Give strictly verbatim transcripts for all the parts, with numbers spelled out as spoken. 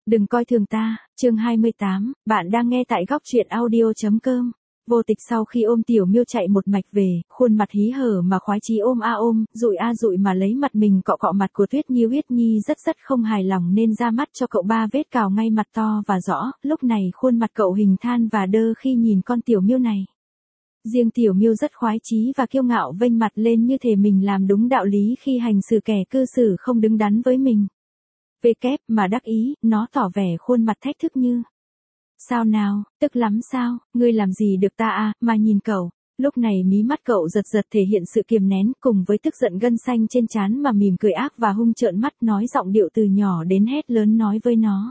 Đừng coi thường ta, chương hai mươi tám, bạn đang nghe tại góc truyện audio chấm com. Vô Tịch sau khi ôm Tiểu Miêu chạy một mạch về, khuôn mặt hí hở mà khoái chí ôm a ôm, dụi a dụi mà lấy mặt mình cọ cọ mặt của Tuyết Nhi. Uyết Nhi rất rất không hài lòng nên ra mắt cho cậu ba vết cào ngay mặt to và rõ, lúc này khuôn mặt cậu hình than và đơ khi nhìn con Tiểu Miêu này. Riêng Tiểu Miêu rất khoái chí và kiêu ngạo vênh mặt lên như thể mình làm đúng đạo lý khi hành xử kẻ cư xử không đứng đắn với mình. Về kép mà đắc ý, nó tỏ vẻ khuôn mặt thách thức như. Sao nào, tức lắm sao, ngươi làm gì được ta à, mà nhìn cậu. Lúc này mí mắt cậu giật giật thể hiện sự kiềm nén cùng với tức giận gân xanh trên trán mà mỉm cười ác và hung trợn mắt nói giọng điệu từ nhỏ đến hét lớn nói với nó.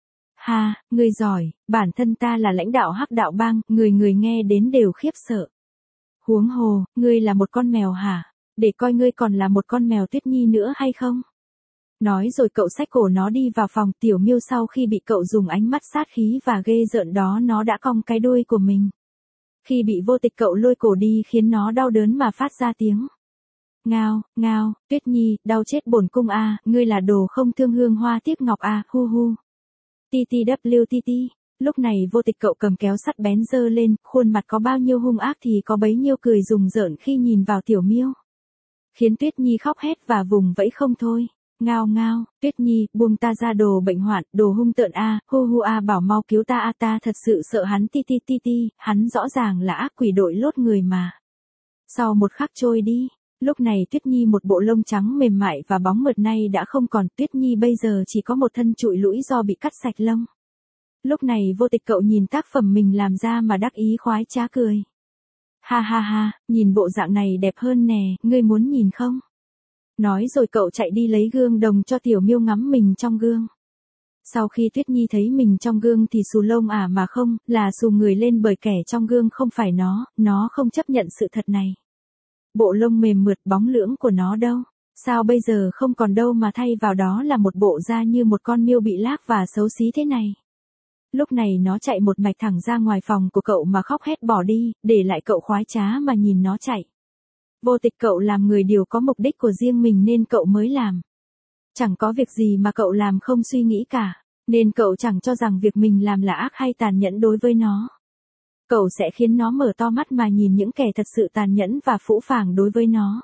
Ha, ngươi giỏi, bản thân ta là lãnh đạo Hắc Đạo Bang, người người nghe đến đều khiếp sợ. Huống hồ, ngươi là một con mèo hả, để coi ngươi còn là một con mèo Tuyết Nhi nữa hay không. Nói rồi cậu xách cổ nó đi vào phòng. Tiểu Miêu sau khi bị cậu dùng ánh mắt sát khí và ghê rợn đó nó đã cong cái đuôi của mình. Khi bị Vô Tịch cậu lôi cổ đi khiến nó đau đớn mà phát ra tiếng. Ngao, ngao, Tuyết Nhi, đau chết bổn cung a, ngươi là đồ không thương hương hoa tiếc ngọc a, hu hu. Ti ti w ti ti, lúc này Vô Tịch cậu cầm kéo sắt bén giơ lên, khuôn mặt có bao nhiêu hung ác thì có bấy nhiêu cười rùng rợn khi nhìn vào Tiểu Miêu. Khiến Tuyết Nhi khóc hét và vùng vẫy không thôi. Ngao ngao, Tuyết Nhi, buông ta ra đồ bệnh hoạn, đồ hung tợn a, hu hu a bảo mau cứu ta a, ta thật sự sợ hắn ti ti ti ti, hắn rõ ràng là ác quỷ đội lốt người mà. Sau một khắc trôi đi, lúc này Tuyết Nhi một bộ lông trắng mềm mại và bóng mượt nay đã không còn, Tuyết Nhi bây giờ chỉ có một thân trụi lũi do bị cắt sạch lông. Lúc này Vô Tịch cậu nhìn tác phẩm mình làm ra mà đắc ý khoái trá cười. Ha ha ha, nhìn bộ dạng này đẹp hơn nè, ngươi muốn nhìn không? Nói rồi cậu chạy đi lấy gương đồng cho Tiểu Miêu ngắm mình trong gương. Sau khi Tuyết Nhi thấy mình trong gương thì xù lông à mà không, là xù người lên bởi kẻ trong gương không phải nó, nó không chấp nhận sự thật này. Bộ lông mềm mượt bóng lưỡng của nó đâu, sao bây giờ không còn đâu mà thay vào đó là một bộ da như một con miêu bị lác và xấu xí thế này. Lúc này nó chạy một mạch thẳng ra ngoài phòng của cậu mà khóc hét bỏ đi, để lại cậu khoái trá mà nhìn nó chạy. Vô Tịch cậu làm người điều có mục đích của riêng mình nên cậu mới làm. Chẳng có việc gì mà cậu làm không suy nghĩ cả, nên cậu chẳng cho rằng việc mình làm là ác hay tàn nhẫn đối với nó. Cậu sẽ khiến nó mở to mắt mà nhìn những kẻ thật sự tàn nhẫn và phũ phàng đối với nó.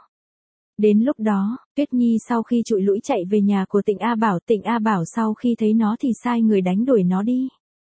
Đến lúc đó, Tuyết Nhi sau khi trụi lũi chạy về nhà của Tịnh A Bảo, Tịnh A Bảo sau khi thấy nó thì sai người đánh đuổi nó đi.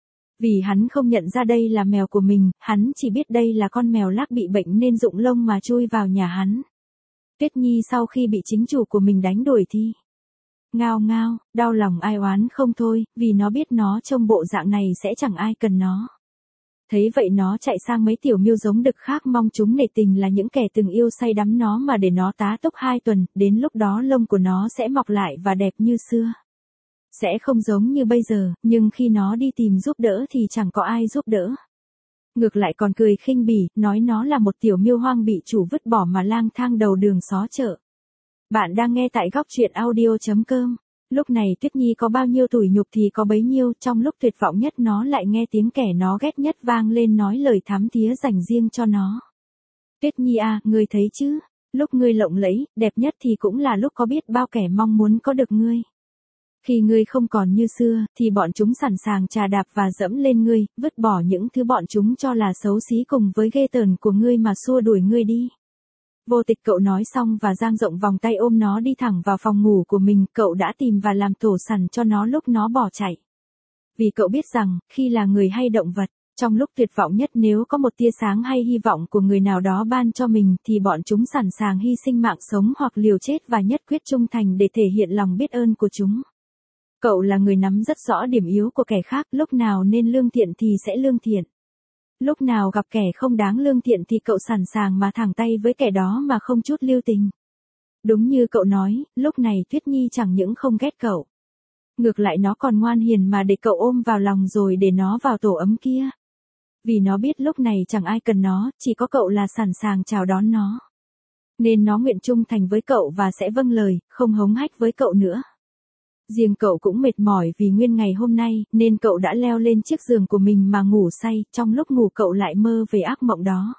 Vì hắn không nhận ra đây là mèo của mình, hắn chỉ biết đây là con mèo lác bị bệnh nên rụng lông mà chui vào nhà hắn. Tuyết Nhi sau khi bị chính chủ của mình đánh đuổi thì ngao ngao, đau lòng ai oán không thôi, vì nó biết nó trông bộ dạng này sẽ chẳng ai cần nó. Thấy vậy nó chạy sang mấy Tiểu Miêu giống đực khác mong chúng nể tình là những kẻ từng yêu say đắm nó mà để nó tá túc hai tuần, đến lúc đó lông của nó sẽ mọc lại và đẹp như xưa. Sẽ không giống như bây giờ, nhưng khi nó đi tìm giúp đỡ thì chẳng có ai giúp đỡ. Ngược lại còn cười khinh bỉ, nói nó là một Tiểu Miêu hoang bị chủ vứt bỏ mà lang thang đầu đường xó chợ. Bạn đang nghe tại góc truyện audio chấm com. Lúc này Tuyết Nhi có bao nhiêu tủi nhục thì có bấy nhiêu, trong lúc tuyệt vọng nhất nó lại nghe tiếng kẻ nó ghét nhất vang lên nói lời thắm thía dành riêng cho nó. Tuyết Nhi à, ngươi thấy chứ, lúc ngươi lộng lẫy, đẹp nhất thì cũng là lúc có biết bao kẻ mong muốn có được ngươi. Khi ngươi không còn như xưa, thì bọn chúng sẵn sàng trà đạp và dẫm lên ngươi, vứt bỏ những thứ bọn chúng cho là xấu xí cùng với ghê tởm của ngươi mà xua đuổi ngươi đi. Vô Tịch cậu nói xong và dang rộng vòng tay ôm nó đi thẳng vào phòng ngủ của mình, cậu đã tìm và làm tổ sẵn cho nó lúc nó bỏ chạy. Vì cậu biết rằng, khi là người hay động vật, trong lúc tuyệt vọng nhất nếu có một tia sáng hay hy vọng của người nào đó ban cho mình thì bọn chúng sẵn sàng hy sinh mạng sống hoặc liều chết và nhất quyết trung thành để thể hiện lòng biết ơn của chúng. Cậu là người nắm rất rõ điểm yếu của kẻ khác, lúc nào nên lương thiện thì sẽ lương thiện. Lúc nào gặp kẻ không đáng lương thiện thì cậu sẵn sàng mà thẳng tay với kẻ đó mà không chút lưu tình. Đúng như cậu nói, lúc này Tuyết Nhi chẳng những không ghét cậu. Ngược lại nó còn ngoan hiền mà để cậu ôm vào lòng rồi để nó vào tổ ấm kia. Vì nó biết lúc này chẳng ai cần nó, chỉ có cậu là sẵn sàng chào đón nó. Nên nó nguyện trung thành với cậu và sẽ vâng lời, không hống hách với cậu nữa. Riêng cậu cũng mệt mỏi vì nguyên ngày hôm nay, nên cậu đã leo lên chiếc giường của mình mà ngủ say, trong lúc ngủ cậu lại mơ về ác mộng đó.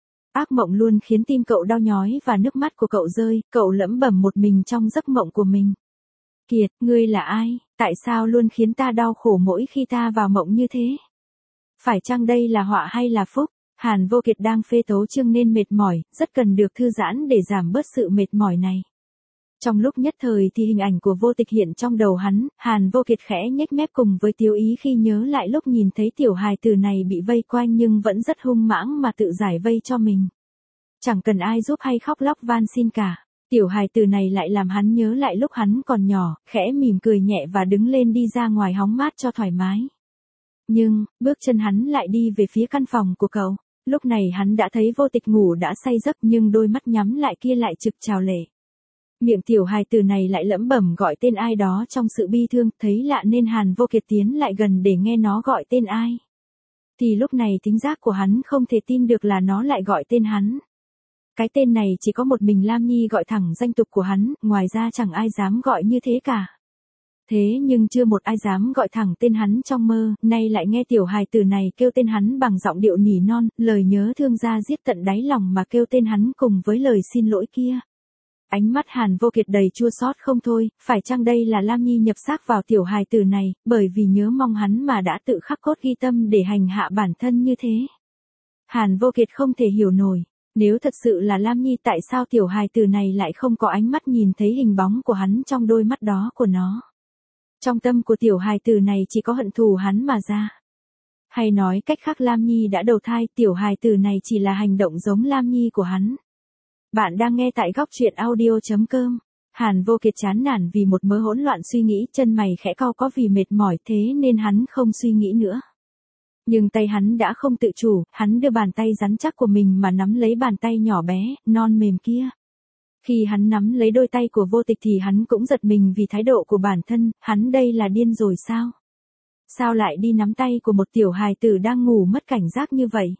Ác mộng luôn khiến tim cậu đau nhói và nước mắt của cậu rơi, cậu lẩm bẩm một mình trong giấc mộng của mình. Kiệt, ngươi là ai? tại sao luôn khiến ta đau khổ mỗi khi ta vào mộng như thế? Phải chăng đây là họa hay là phúc? Hàn Vô Kiệt đang phê tấu chương nên mệt mỏi, rất cần được thư giãn để giảm bớt sự mệt mỏi này. Trong lúc nhất thời thì hình ảnh của Vô Tịch hiện trong đầu hắn, Hàn Vô Kiệt khẽ nhếch mép cùng với Tiếu Ý khi nhớ lại lúc nhìn thấy tiểu hài tử này bị vây quanh nhưng vẫn rất hung mãng mà tự giải vây cho mình. Chẳng cần ai giúp hay khóc lóc van xin cả. Tiểu hài tử này lại làm hắn nhớ lại lúc hắn còn nhỏ, khẽ mỉm cười nhẹ và đứng lên đi ra ngoài hóng mát cho thoải mái. Nhưng, bước chân hắn lại đi về phía căn phòng của cậu. Lúc này hắn đã thấy Vô Tịch ngủ đã say giấc nhưng đôi mắt nhắm lại kia lại trực trào lệ. Miệng tiểu hài tử này lại lẩm bẩm gọi tên ai đó trong sự bi thương, thấy lạ nên Hàn Vô Kiệt tiến lại gần để nghe nó gọi tên ai. Thì lúc này thính giác của hắn không thể tin được là nó lại gọi tên hắn. Cái tên này chỉ có một mình Lam Nhi gọi thẳng danh tục của hắn, ngoài ra chẳng ai dám gọi như thế cả. Thế nhưng chưa một ai dám gọi thẳng tên hắn trong mơ, nay lại nghe tiểu hài tử này kêu tên hắn bằng giọng điệu nỉ non, lời nhớ thương ra giết tận đáy lòng mà kêu tên hắn cùng với lời xin lỗi kia. Ánh mắt Hàn Vô Kiệt đầy chua xót không thôi, phải chăng đây là Lam Nhi nhập xác vào tiểu hài tử này, bởi vì nhớ mong hắn mà đã tự khắc cốt ghi tâm để hành hạ bản thân như thế. Hàn Vô Kiệt không thể hiểu nổi, nếu thật sự là Lam Nhi tại sao tiểu hài tử này lại không có ánh mắt nhìn thấy hình bóng của hắn trong đôi mắt đó của nó. Trong tâm của tiểu hài tử này chỉ có hận thù hắn mà ra. Hay nói cách khác Lam Nhi đã đầu thai, tiểu hài tử này chỉ là hành động giống Lam Nhi của hắn. Bạn đang nghe tại góc truyện audio chấm com. Hàn Vô Kiệt chán nản vì một mớ hỗn loạn suy nghĩ, chân mày khẽ cau có vì mệt mỏi thế nên hắn không suy nghĩ nữa. Nhưng tay hắn đã không tự chủ, hắn đưa bàn tay rắn chắc của mình mà nắm lấy bàn tay nhỏ bé, non mềm kia. Khi hắn nắm lấy đôi tay của Vô Tịch thì hắn cũng giật mình vì thái độ của bản thân, hắn đây là điên rồi sao? Sao lại đi nắm tay của một tiểu hài tử đang ngủ mất cảnh giác như vậy?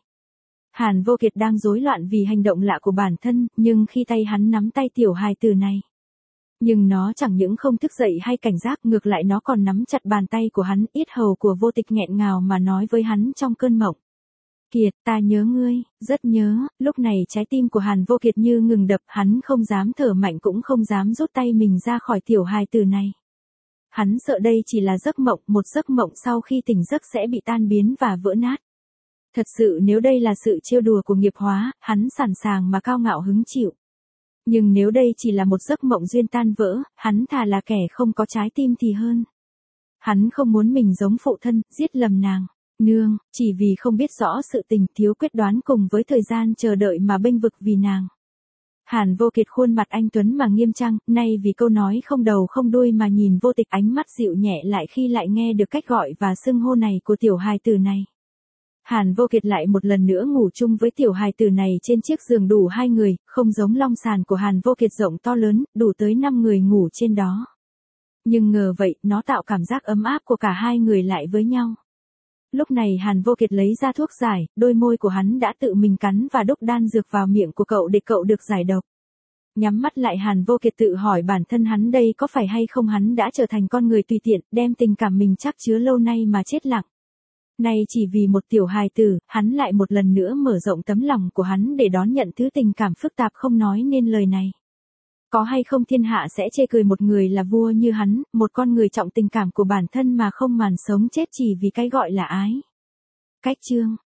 Hàn Vô Kiệt đang rối loạn vì hành động lạ của bản thân, nhưng khi tay hắn nắm tay tiểu hài tử này. Nhưng nó chẳng những không thức dậy hay cảnh giác, ngược lại nó còn nắm chặt bàn tay của hắn, yết hầu của Vô Tịch nghẹn ngào mà nói với hắn trong cơn mộng. Kiệt, ta nhớ ngươi, rất nhớ. Lúc này trái tim của Hàn Vô Kiệt như ngừng đập, hắn không dám thở mạnh cũng không dám rút tay mình ra khỏi tiểu hài tử này. Hắn sợ đây chỉ là giấc mộng, một giấc mộng sau khi tỉnh giấc sẽ bị tan biến và vỡ nát. Thật sự nếu đây là sự trêu đùa của nghiệp hóa, hắn sẵn sàng mà cao ngạo hứng chịu. Nhưng nếu đây chỉ là một giấc mộng duyên tan vỡ, hắn thà là kẻ không có trái tim thì hơn. Hắn không muốn mình giống phụ thân, giết lầm nàng, nương, chỉ vì không biết rõ sự tình, thiếu quyết đoán cùng với thời gian chờ đợi mà bênh vực vì nàng. Hàn Vô Kiệt khuôn mặt anh tuấn mà nghiêm trang, nay vì câu nói không đầu không đuôi mà nhìn Vô Tịch, ánh mắt dịu nhẹ lại khi lại nghe được cách gọi và xưng hô này của tiểu hài tử này. Hàn Vô Kiệt lại một lần nữa ngủ chung với tiểu hài tử này trên chiếc giường đủ hai người, không giống long sàn của Hàn Vô Kiệt rộng to lớn, đủ tới năm người ngủ trên đó. Nhưng ngờ vậy, nó tạo cảm giác ấm áp của cả hai người lại với nhau. Lúc này Hàn Vô Kiệt lấy ra thuốc giải, đôi môi của hắn đã tự mình cắn và đúc đan dược vào miệng của cậu để cậu được giải độc. Nhắm mắt lại Hàn Vô Kiệt tự hỏi bản thân hắn đây có phải hay không hắn đã trở thành con người tùy tiện, đem tình cảm mình chắc chứa lâu nay mà chết lặng. Nay chỉ vì một tiểu hài tử, hắn lại một lần nữa mở rộng tấm lòng của hắn để đón nhận thứ tình cảm phức tạp không nói nên lời này. Có hay không thiên hạ sẽ chê cười một người là vua như hắn, một con người trọng tình cảm của bản thân mà không màn sống chết chỉ vì cái gọi là ái. Cách chương